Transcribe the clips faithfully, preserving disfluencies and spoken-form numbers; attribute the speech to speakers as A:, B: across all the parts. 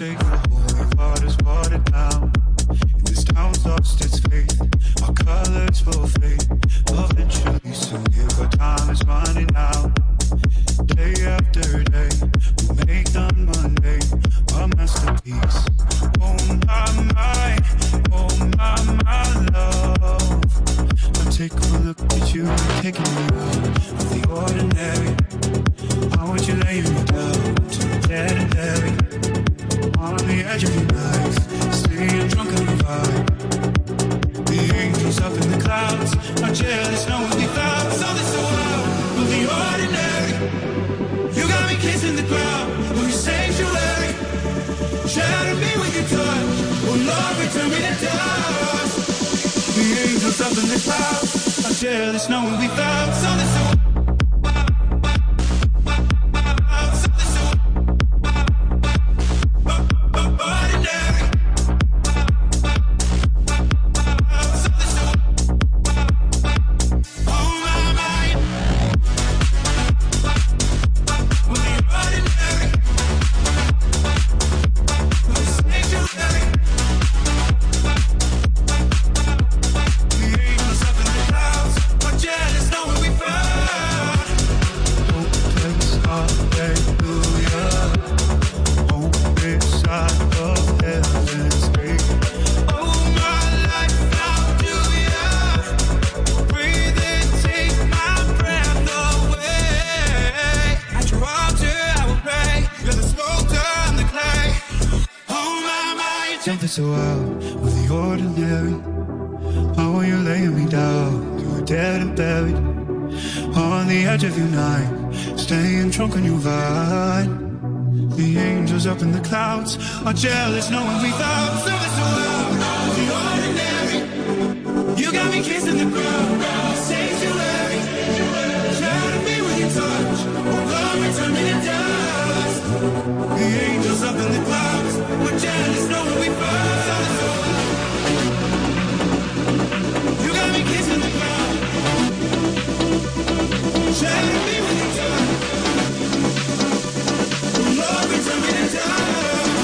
A: straight for holy waters watered down. And this town's lost its faith. Our colors will fade. Eventually, soon here, our time is running out. Day after day, we make the mundane a masterpiece. Oh my, my, oh my, my love. Now take a look at you, taking me out of the ordinary. How would you lay me down to the dead and buried? On the edge of your knife, staying drunk on the vibe. The angels up in the clouds are jealous, knowing we found something so out of the ordinary. You got me kissing the ground when you sanctuary. Shatter me with your touch, oh Lord, return me to dust. The angels up in the clouds are jealous, knowing we found something so out. So out of the ordinary. How are you laying me down? You were dead and buried on the edge of your night, staying drunk on your vine. The angels up in the clouds are jealous, knowing we found something so out of the ordinary. You got me kissing the ground, sanctuary. Shatter me with your touch, oh Lord, return me to dust. The angels up in the clouds were jealous, knowing we found. Shatter me with your touch, oh Lord, return me to dust.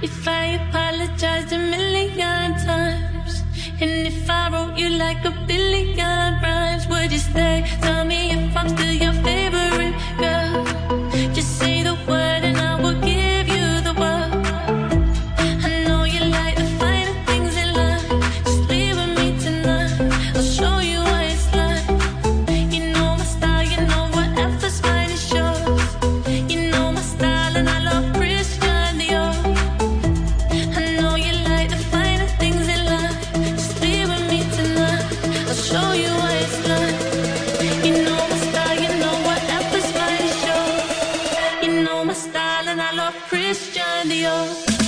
B: If I apologized a million times, and if I wrote you like a billion rhymes, would you stay? Tell me if I'm still your favorite girl. Just say the word and I will give you the world. I know you like the finer things in life. Just leave with me tonight. I'll show you what it's like. You know my style, you know whatever's fine is yours. You know my style and I love Christian Dior. I know you like the finer things in life. Just leave with me tonight. I'll show you what it's like. You know my style, you know whatever's fine is yours. You know my style and I love Christian Dior.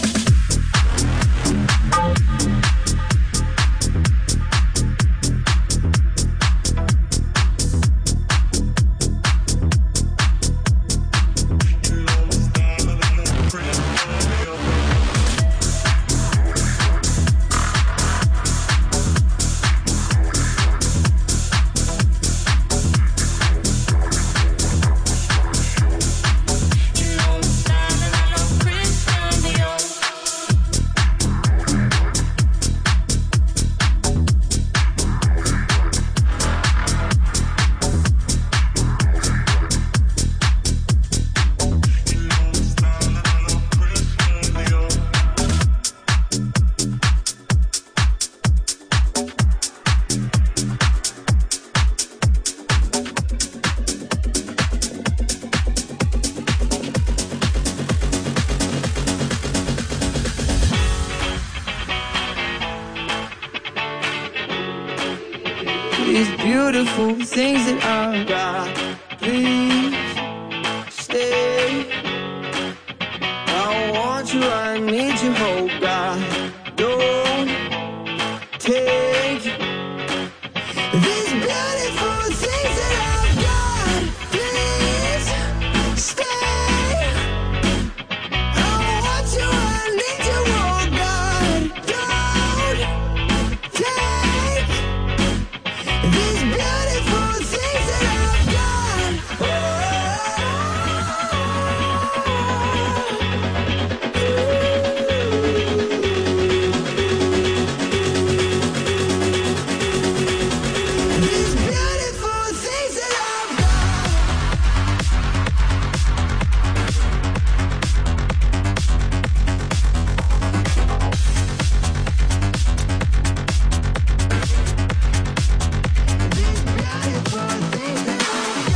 C: These beautiful things that I've got, please stay. I want you, I need you, oh God, don't take these beautiful things that I've got, please stay. I want you, I need you, oh God, don't take these beautiful things that I've got. These beautiful things that I've got. These beautiful things that I've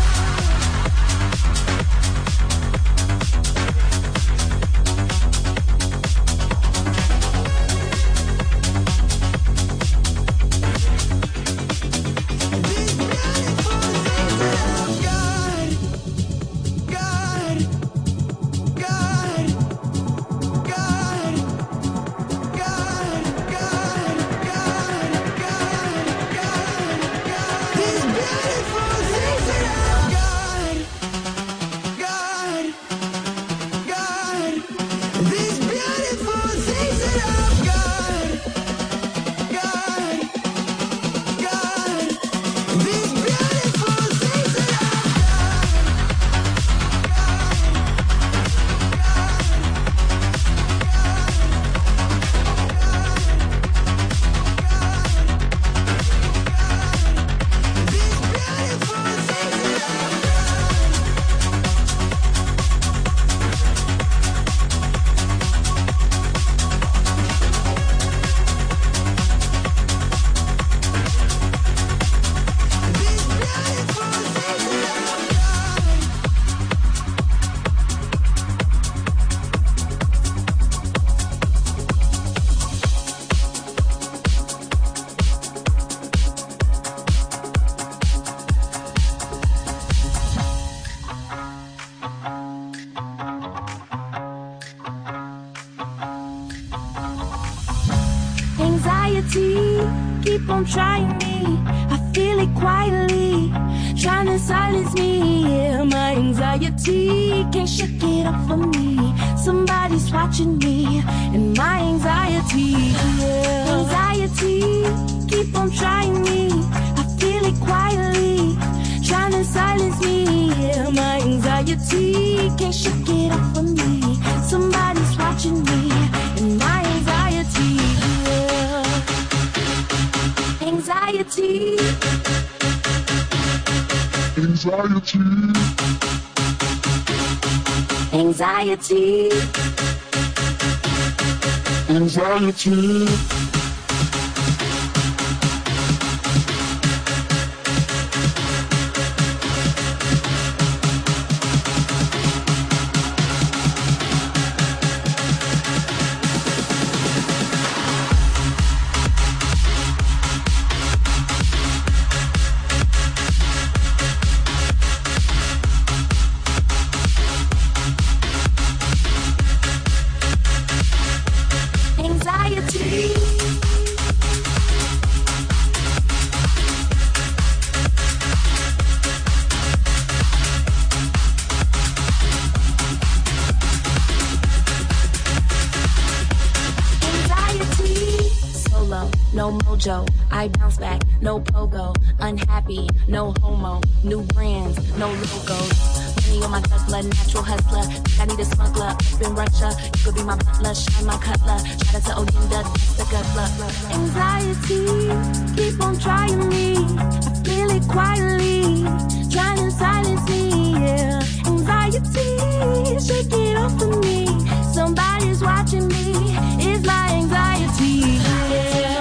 C: These beautiful things that I've got, got, got, got, got, got, got, got, got. These beautiful things that I've got, got, got. These beautiful things that I've got, got, got. These beautiful things that I've These beautiful things that I've These beautiful things that I've
B: Anxiety, keep on trying me. I feel it quietly, trying to silence me. Yeah, my anxiety can't shake it off of me. Somebody's watching me, and my anxiety. Yeah, anxiety, keep on trying me. I feel it quietly, trying to silence me. Yeah, my anxiety can't shake it off of me. Somebody's watching me, Anxiety.
A: Anxiety.
B: Anxiety.
A: Anxiety.
B: No mojo, I bounce back, no pogo, unhappy, no homo, new brands, no logos, money on my Tesla, natural hustler, I need a smuggler, up in Russia, you could be my butler, shine my cutler, shout out to Odinda, the guzzler. Anxiety, keep on trying me, I feel it quietly, trying to silence me, yeah. Anxiety, shake it off of me, somebody's watching me, it's my anxiety, yeah.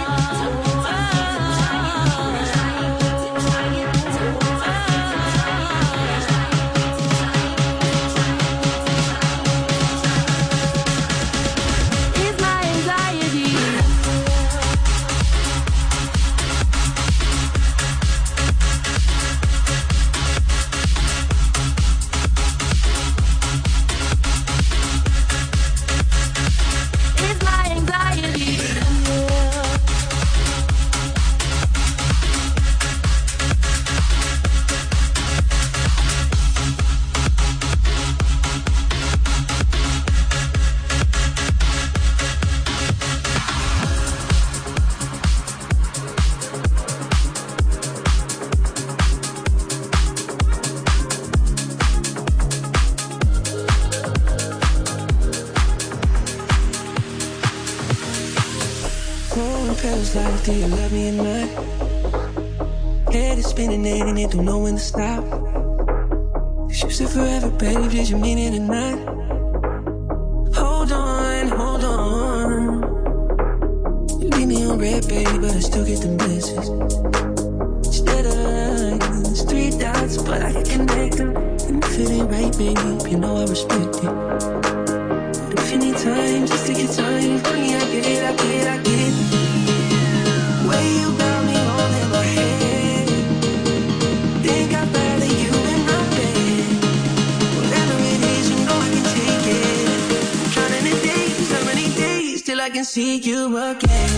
D: Like, do you love me or not? Head is spinning and it don't know when to stop. Cause you said forever, babe, did you mean it or not? Hold on, hold on. You leave me on red, baby, but I still get the message. Instead of lines, three dots, but I can connect them. And if it ain't right, babe, you know I respect it. But if you need time, just take your time. Honey, I get it, I get it, I get it. Way you got me holding my head. Think I'd rather you in my bed. Whatever it is, you know I can take it. Counting the days, how many days till I can see you again.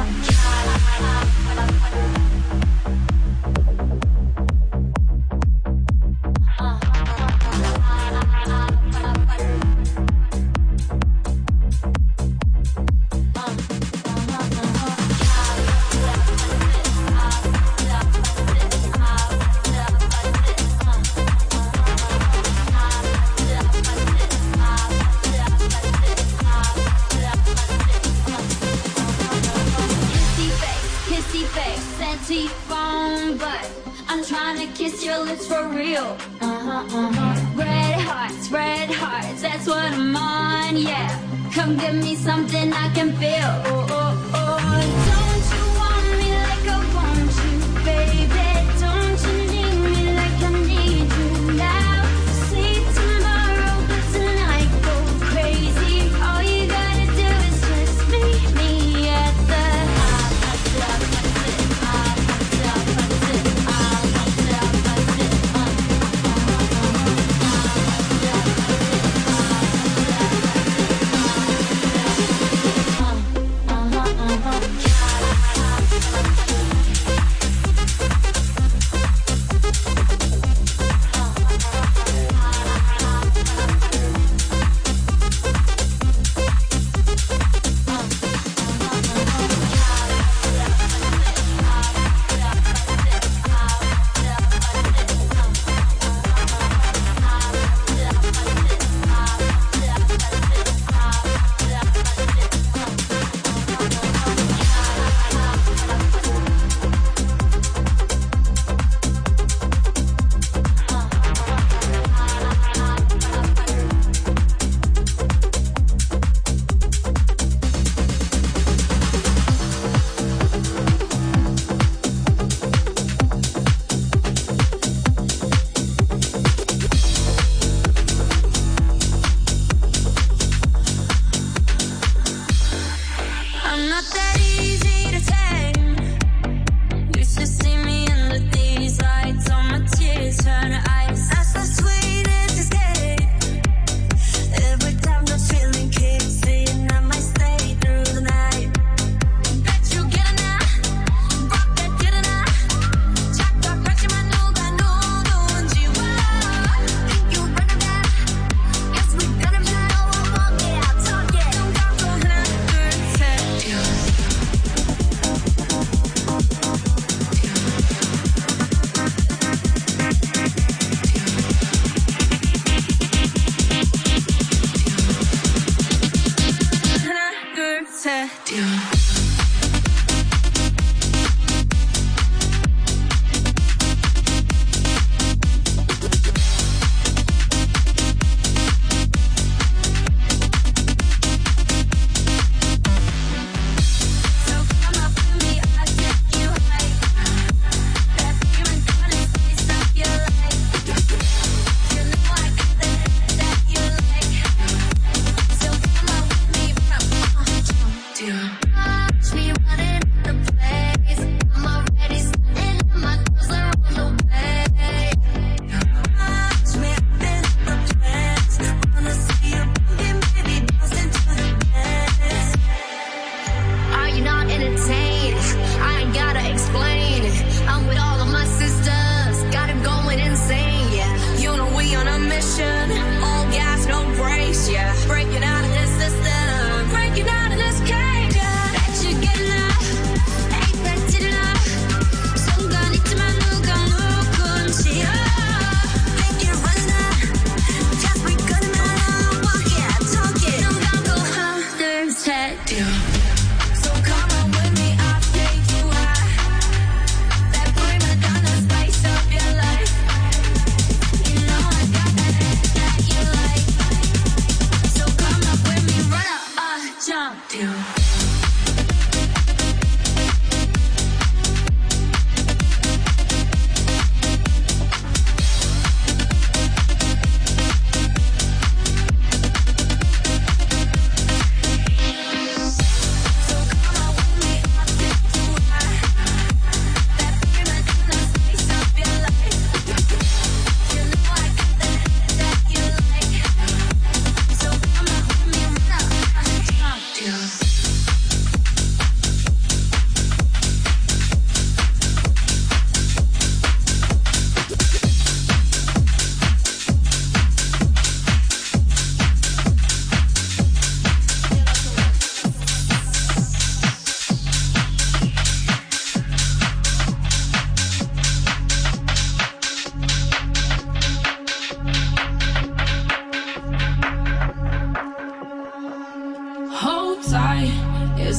B: Yeah.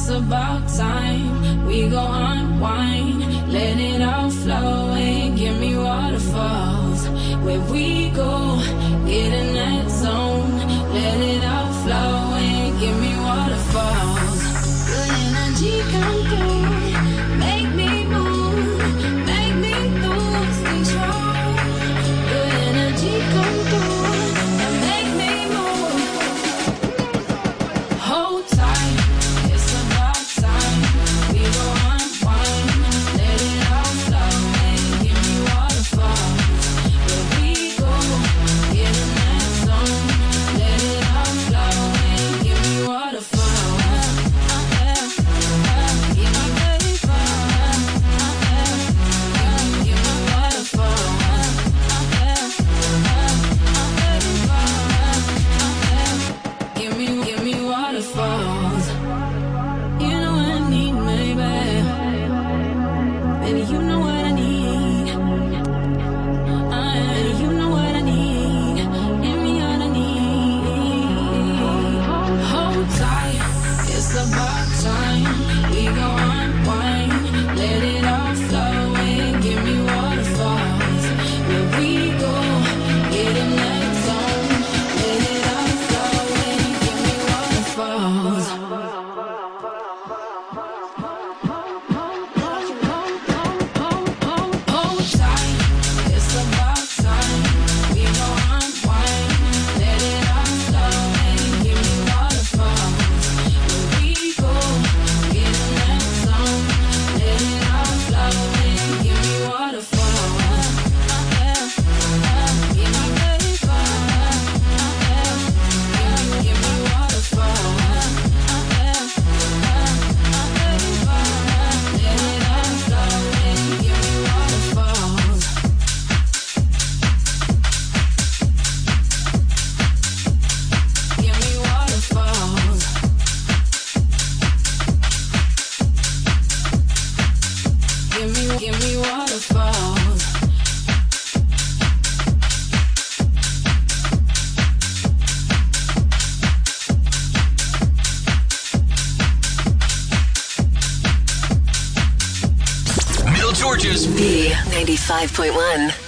E: it's about time we go unwind. Let it all flow and give me waterfalls. Where we go, get in that zone. Let it all flow and give me waterfalls. Good energy come through, make me move, make me lose control. Good energy come through and make me move. Hold tight, it's about time we go unwind. Let it all flow and give me waterfalls. Where we go, get in that zone. Let it all flow and give me waterfalls.
F: B ninety-five point one.